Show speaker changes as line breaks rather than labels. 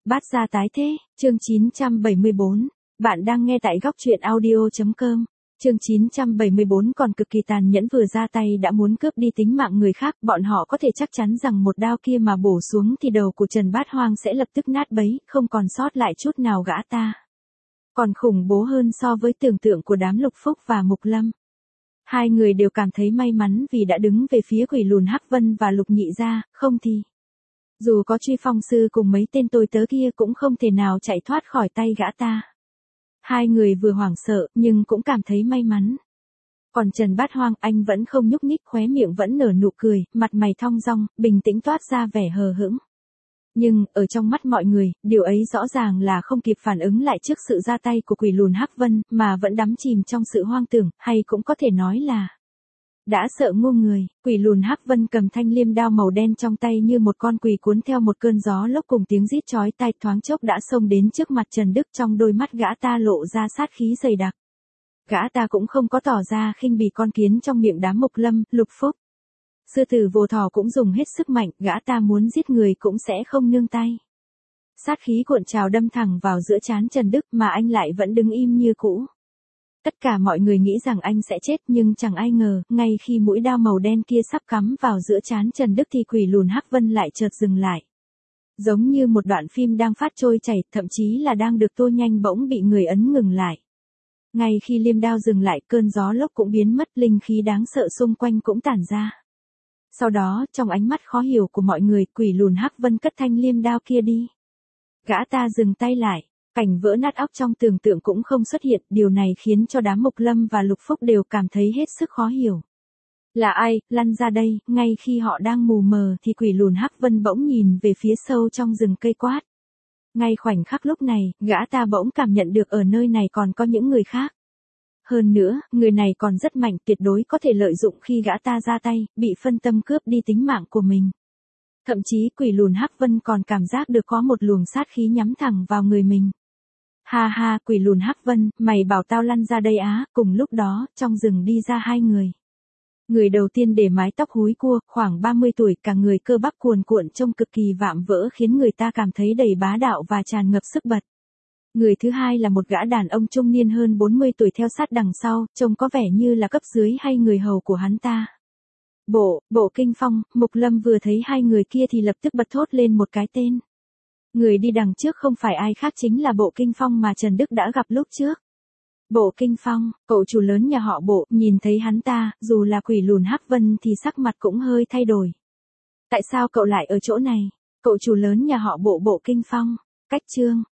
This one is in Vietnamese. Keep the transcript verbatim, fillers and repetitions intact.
Bát gia tái thế, chương chín trăm bảy mươi bốn. Bạn đang nghe tại góc truyện audio chấm com. Chương chín trăm bảy mươi bốn còn cực kỳ tàn nhẫn, vừa ra tay đã muốn cướp đi tính mạng người khác, bọn họ có thể chắc chắn rằng một đao kia mà bổ xuống thì đầu của Trần Bát Hoang sẽ lập tức nát bấy, không còn sót lại chút nào gã ta. Còn khủng bố hơn so với tưởng tượng của đám Lục Phúc và Mục Lâm. Hai người đều cảm thấy may mắn vì đã đứng về phía Quỷ Lùn Hắc Vân và Lục Nhị gia, không thì dù có Truy Phong sư cùng mấy tên tôi tớ kia cũng không thể nào chạy thoát khỏi tay gã ta. Hai người vừa hoảng sợ, nhưng cũng cảm thấy may mắn. Còn Trần Bát Hoang, anh vẫn không nhúc nhích, khóe miệng vẫn nở nụ cười, mặt mày thong dong, bình tĩnh, toát ra vẻ hờ hững. Nhưng, ở trong mắt mọi người, điều ấy rõ ràng là không kịp phản ứng lại trước sự ra tay của Quỷ Lùn Hắc Vân, mà vẫn đắm chìm trong sự hoang tưởng, hay cũng có thể nói là đã sợ ngu người. Quỷ Lùn Hắc Vân cầm thanh liêm đao màu đen trong tay như một con quỷ cuốn theo một cơn gió lốc cùng tiếng rít chói tai, thoáng chốc đã xông đến trước mặt Trần Đức, trong đôi mắt gã ta lộ ra sát khí dày đặc. Gã ta cũng không có tỏ ra khinh bỉ con kiến trong miệng đám Mục Lâm, Lục Phúc. Sư tử vô thỏ cũng dùng hết sức mạnh, gã ta muốn giết người cũng sẽ không nương tay. Sát khí cuộn trào đâm thẳng vào giữa trán Trần Đức mà anh lại vẫn đứng im như cũ. Tất cả mọi người nghĩ rằng anh sẽ chết, nhưng chẳng ai ngờ, ngay khi mũi đao màu đen kia sắp cắm vào giữa trán Trần Đức thì Quỷ Lùn Hắc Vân lại chợt dừng lại. Giống như một đoạn phim đang phát trôi chảy, thậm chí là đang được tô nhanh, bỗng bị người ấn ngừng lại. Ngay khi liêm đao dừng lại, cơn gió lốc cũng biến mất, linh khí đáng sợ xung quanh cũng tản ra. Sau đó, trong ánh mắt khó hiểu của mọi người, Quỷ Lùn Hắc Vân cất thanh liêm đao kia đi. Gã ta dừng tay lại. Cảnh vỡ nát óc trong tưởng tượng cũng không xuất hiện, điều này khiến cho đám Mục Lâm và Lục Phúc đều cảm thấy hết sức khó hiểu. Là ai, lăn ra đây, ngay khi họ đang mù mờ thì Quỷ Lùn Hắc Vân bỗng nhìn về phía sâu trong rừng cây quát. Ngay khoảnh khắc lúc này, gã ta bỗng cảm nhận được ở nơi này còn có những người khác. Hơn nữa, người này còn rất mạnh, tuyệt đối có thể lợi dụng khi gã ta ra tay, bị phân tâm cướp đi tính mạng của mình. Thậm chí Quỷ Lùn Hắc Vân còn cảm giác được có một luồng sát khí nhắm thẳng vào người mình. Ha ha, Quỷ Lùn Hắc Vân, mày bảo tao lăn ra đây á. Cùng lúc đó, trong rừng đi ra hai người. Người đầu tiên để mái tóc húi cua, khoảng ba mươi tuổi, cả người cơ bắp cuồn cuộn trông cực kỳ vạm vỡ, khiến người ta cảm thấy đầy bá đạo và tràn ngập sức bật. Người thứ hai là một gã đàn ông trung niên hơn bốn mươi tuổi theo sát đằng sau, trông có vẻ như là cấp dưới hay người hầu của hắn ta. Bộ, Bộ Kinh Phong. Mục Lâm vừa thấy hai người kia thì lập tức bật thốt lên một cái tên. Người đi đằng trước không phải ai khác chính là Bộ Kinh Phong mà Trần Đức đã gặp lúc trước. Bộ Kinh Phong, cậu chủ lớn nhà họ Bộ, nhìn thấy hắn ta, dù là Quỷ Lùn Hắc Vân thì sắc mặt cũng hơi thay đổi. Tại sao cậu lại ở chỗ này? Cậu chủ lớn nhà họ Bộ, Bộ Kinh Phong. Cách chương,